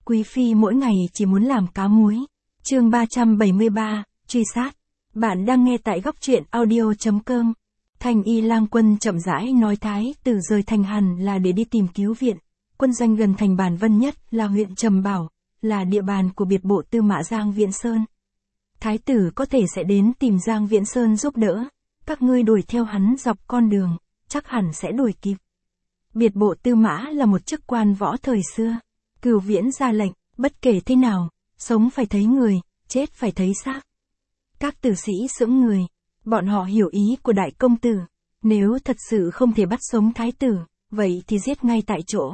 quý phi mỗi ngày chỉ muốn làm cá muối. Chương 373, truy sát. Bạn đang nghe tại góc truyện audio.com. Thanh Y Lang Quân chậm rãi nói Thái tử rời thành Hàn là để đi tìm cứu viện. Quân doanh gần thành Bản Vân nhất là huyện Trầm Bảo, là địa bàn của biệt bộ tư mã Giang Viễn Sơn. Thái tử có thể sẽ đến tìm Giang Viễn Sơn giúp đỡ. Các ngươi đuổi theo hắn dọc con đường, chắc hẳn sẽ đuổi kịp. Biệt bộ tư mã là một chức quan võ thời xưa. Cửu Viễn ra lệnh, bất kể thế nào, sống phải thấy người, chết phải thấy xác. Các tử sĩ sững người, bọn họ hiểu ý của đại công tử. Nếu thật sự không thể bắt sống thái tử, vậy thì giết ngay tại chỗ.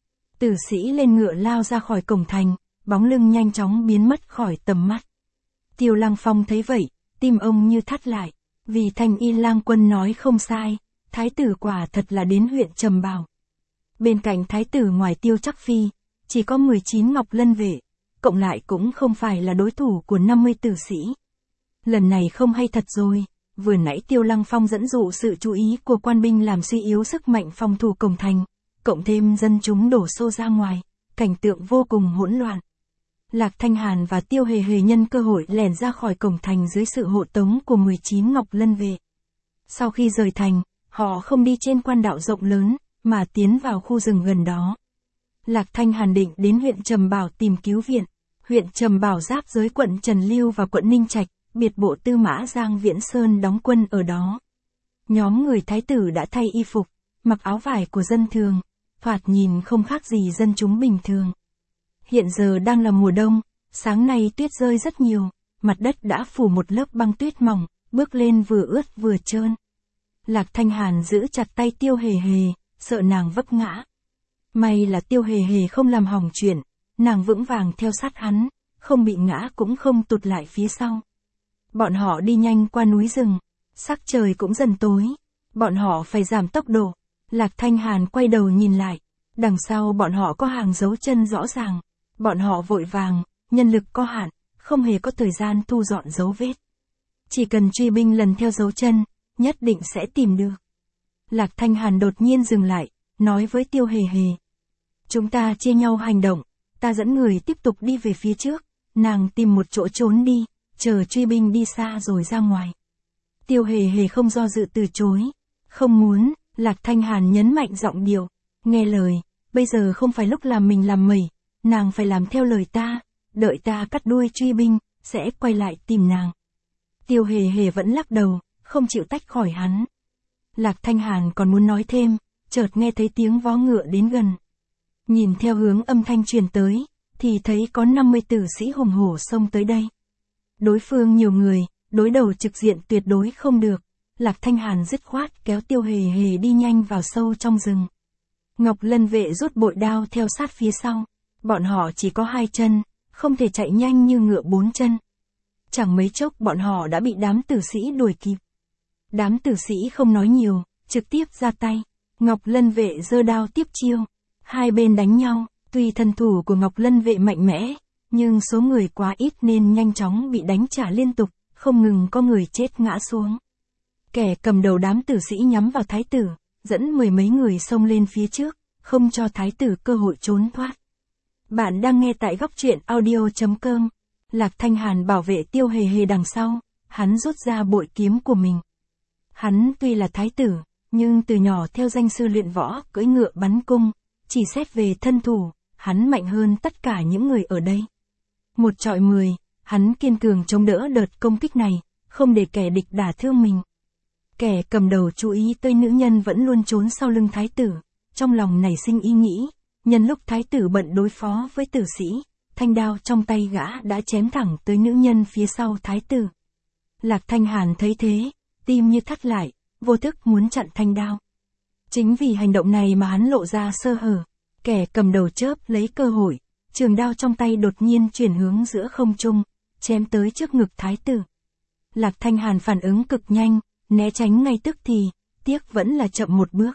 Tử sĩ lên ngựa lao ra khỏi cổng thành, bóng lưng nhanh chóng biến mất khỏi tầm mắt. Tiêu Lăng Phong thấy vậy, tim ông như thắt lại, vì Thanh Y Lang Quân nói không sai, thái tử quả thật là đến huyện Trầm Bảo. Bên cạnh thái tử ngoài Tiêu Trắc Phi, chỉ có 19 Ngọc Lân vệ, cộng lại cũng không phải là đối thủ của 50 tử sĩ. Lần này không hay thật rồi, vừa nãy Tiêu Lăng Phong dẫn dụ sự chú ý của quan binh làm suy yếu sức mạnh phòng thủ cổng thành, cộng thêm dân chúng đổ xô ra ngoài, cảnh tượng vô cùng hỗn loạn. Lạc Thanh Hàn và Tiêu Hề Hề nhân cơ hội lẻn ra khỏi cổng thành dưới sự hộ tống của 19 Ngọc Lân vệ. Sau khi rời thành, họ không đi trên quan đạo rộng lớn, mà tiến vào khu rừng gần đó. Lạc Thanh Hàn định đến huyện Trầm Bảo tìm cứu viện. Huyện Trầm Bảo giáp giới quận Trần Lưu và quận Ninh Trạch, biệt bộ tư mã Giang Viễn Sơn đóng quân ở đó. Nhóm người thái tử đã thay y phục, mặc áo vải của dân thường, thoạt nhìn không khác gì dân chúng bình thường. Hiện giờ đang là mùa đông, sáng nay tuyết rơi rất nhiều, mặt đất đã phủ một lớp băng tuyết mỏng, bước lên vừa ướt vừa trơn. Lạc Thanh Hàn giữ chặt tay Tiêu Hề Hề, sợ nàng vấp ngã. May là Tiêu Hề Hề không làm hỏng chuyện, nàng vững vàng theo sát hắn, không bị ngã cũng không tụt lại phía sau. Bọn họ đi nhanh qua núi rừng, sắc trời cũng dần tối, bọn họ phải giảm tốc độ. Lạc Thanh Hàn quay đầu nhìn lại, đằng sau bọn họ có hàng dấu chân rõ ràng, bọn họ vội vàng, nhân lực có hạn, không hề có thời gian thu dọn dấu vết. Chỉ cần truy binh lần theo dấu chân, nhất định sẽ tìm được. Lạc Thanh Hàn đột nhiên dừng lại, nói với Tiêu Hề Hề. Chúng ta chia nhau hành động, ta dẫn người tiếp tục đi về phía trước, nàng tìm một chỗ trốn đi, chờ truy binh đi xa rồi ra ngoài. Tiêu Hề Hề không do dự từ chối. Không muốn, Lạc Thanh Hàn nhấn mạnh giọng điệu. Nghe lời, bây giờ không phải lúc làm mình làm mẩy, nàng phải làm theo lời ta, đợi ta cắt đuôi truy binh, sẽ quay lại tìm nàng. Tiêu Hề Hề vẫn lắc đầu, không chịu tách khỏi hắn. Lạc Thanh Hàn còn muốn nói thêm, chợt nghe thấy tiếng vó ngựa đến gần. Nhìn theo hướng âm thanh truyền tới, thì thấy có 50 tử sĩ hùng hổ xông tới đây. Đối phương nhiều người, đối đầu trực diện tuyệt đối không được. Lạc Thanh Hàn dứt khoát kéo Tiêu Hề Hề đi nhanh vào sâu trong rừng. Ngọc Lân vệ rút bội đao theo sát phía sau. Bọn họ chỉ có 2 chân, không thể chạy nhanh như ngựa 4 chân. Chẳng mấy chốc bọn họ đã bị đám tử sĩ đuổi kịp. Đám tử sĩ không nói nhiều, trực tiếp ra tay. Ngọc Lân vệ giơ đao tiếp chiêu. Hai bên đánh nhau, tuy thân thủ của Ngọc Lân vệ mạnh mẽ, nhưng số người quá ít nên nhanh chóng bị đánh trả liên tục, không ngừng có người chết ngã xuống. Kẻ cầm đầu đám tử sĩ nhắm vào thái tử, dẫn 10 mấy người xông lên phía trước, không cho thái tử cơ hội trốn thoát. Bạn đang nghe tại góc truyện audio.com. Lạc Thanh Hàn bảo vệ Tiêu Hề Hề đằng sau, hắn rút ra bội kiếm của mình. Hắn tuy là thái tử, nhưng từ nhỏ theo danh sư luyện võ, cưỡi ngựa bắn cung, chỉ xét về thân thủ, hắn mạnh hơn tất cả những người ở đây. 1 chọi 10, hắn kiên cường chống đỡ đợt công kích này, không để kẻ địch đả thương mình. Kẻ cầm đầu chú ý tới nữ nhân vẫn luôn trốn sau lưng thái tử, trong lòng nảy sinh ý nghĩ, nhân lúc thái tử bận đối phó với tử sĩ, thanh đao trong tay gã đã chém thẳng tới nữ nhân phía sau thái tử. Lạc Thanh Hàn thấy thế, tim như thắt lại, vô thức muốn chặn thanh đao. Chính vì hành động này mà hắn lộ ra sơ hở, kẻ cầm đầu chớp lấy cơ hội, trường đao trong tay đột nhiên chuyển hướng giữa không trung, chém tới trước ngực thái tử. Lạc Thanh Hàn phản ứng cực nhanh, né tránh ngay tức thì, tiếc vẫn là chậm một bước.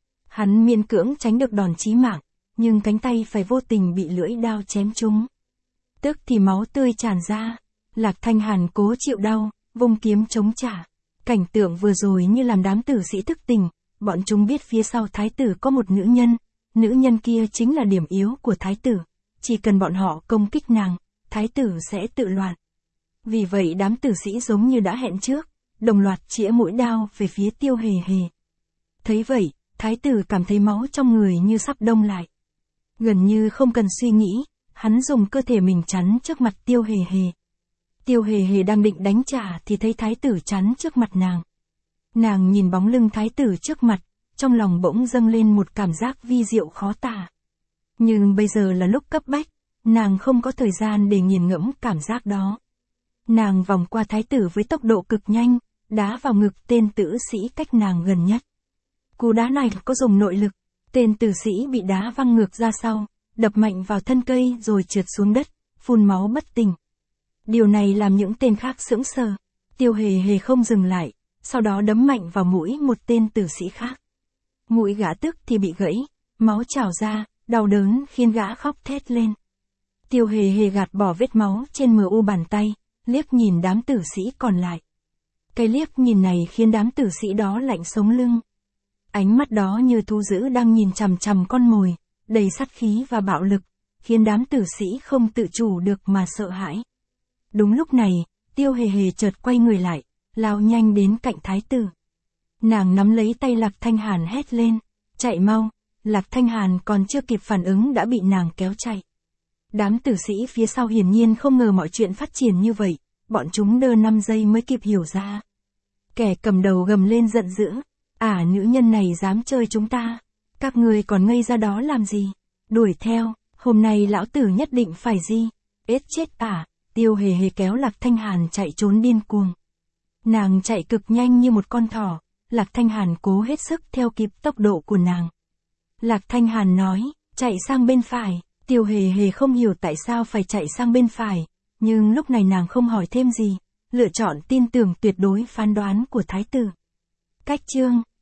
Hắn miễn cưỡng tránh được đòn chí mạng, nhưng cánh tay phải vô tình bị lưỡi đao chém trúng. Tức thì máu tươi tràn ra, Lạc Thanh Hàn cố chịu đau, vung kiếm chống trả. Cảnh tượng vừa rồi như làm đám tử sĩ thức tỉnh, bọn chúng biết phía sau thái tử có một nữ nhân kia chính là điểm yếu của thái tử, chỉ cần bọn họ công kích nàng, thái tử sẽ tự loạn. Vì vậy đám tử sĩ giống như đã hẹn trước, đồng loạt chĩa mũi đao về phía Tiêu Hề Hề. Thấy vậy, thái tử cảm thấy máu trong người như sắp đông lại. Gần như không cần suy nghĩ, hắn dùng cơ thể mình chắn trước mặt Tiêu Hề Hề. Tiêu Hề Hề đang định đánh trả thì thấy thái tử chắn trước mặt nàng. Nàng nhìn bóng lưng thái tử trước mặt, trong lòng bỗng dâng lên một cảm giác vi diệu khó tả. Nhưng bây giờ là lúc cấp bách, nàng không có thời gian để nghiền ngẫm cảm giác đó. Nàng vòng qua thái tử với tốc độ cực nhanh, đá vào ngực tên tử sĩ cách nàng gần nhất. Cú đá này có dùng nội lực, tên tử sĩ bị đá văng ngược ra sau, đập mạnh vào thân cây rồi trượt xuống đất, phun máu bất tỉnh. Điều này làm những tên khác sững sờ. Tiêu Hề Hề không dừng lại, sau đó đấm mạnh vào mũi một tên tử sĩ khác. Mũi gã tức thì bị gãy, máu trào ra, đau đớn khiến gã khóc thét lên. Tiêu Hề Hề gạt bỏ vết máu trên mờ u bàn tay, liếc nhìn đám tử sĩ còn lại. Cái liếc nhìn này khiến đám tử sĩ đó lạnh sống lưng. Ánh mắt đó như thú dữ đang nhìn chằm chằm con mồi, đầy sát khí và bạo lực, khiến đám tử sĩ không tự chủ được mà sợ hãi. Đúng lúc này, Tiêu Hề Hề chợt quay người lại, lao nhanh đến cạnh thái tử. Nàng nắm lấy tay Lạc Thanh Hàn hét lên, chạy mau. Lạc Thanh Hàn còn chưa kịp phản ứng đã bị nàng kéo chạy. Đám tử sĩ phía sau hiển nhiên không ngờ mọi chuyện phát triển như vậy, bọn chúng đơ 5 giây mới kịp hiểu ra. Kẻ cầm đầu gầm lên giận dữ, nữ nhân này dám chơi chúng ta, các người còn ngây ra đó làm gì, đuổi theo, hôm nay lão tử nhất định phải ết chết Tiêu Hề Hề kéo Lạc Thanh Hàn chạy trốn điên cuồng. Nàng chạy cực nhanh như một con thỏ, Lạc Thanh Hàn cố hết sức theo kịp tốc độ của nàng. Lạc Thanh Hàn nói, chạy sang bên phải, Tiêu Hề Hề không hiểu tại sao phải chạy sang bên phải, nhưng lúc này nàng không hỏi thêm gì, lựa chọn tin tưởng tuyệt đối phán đoán của thái tử. Cách chương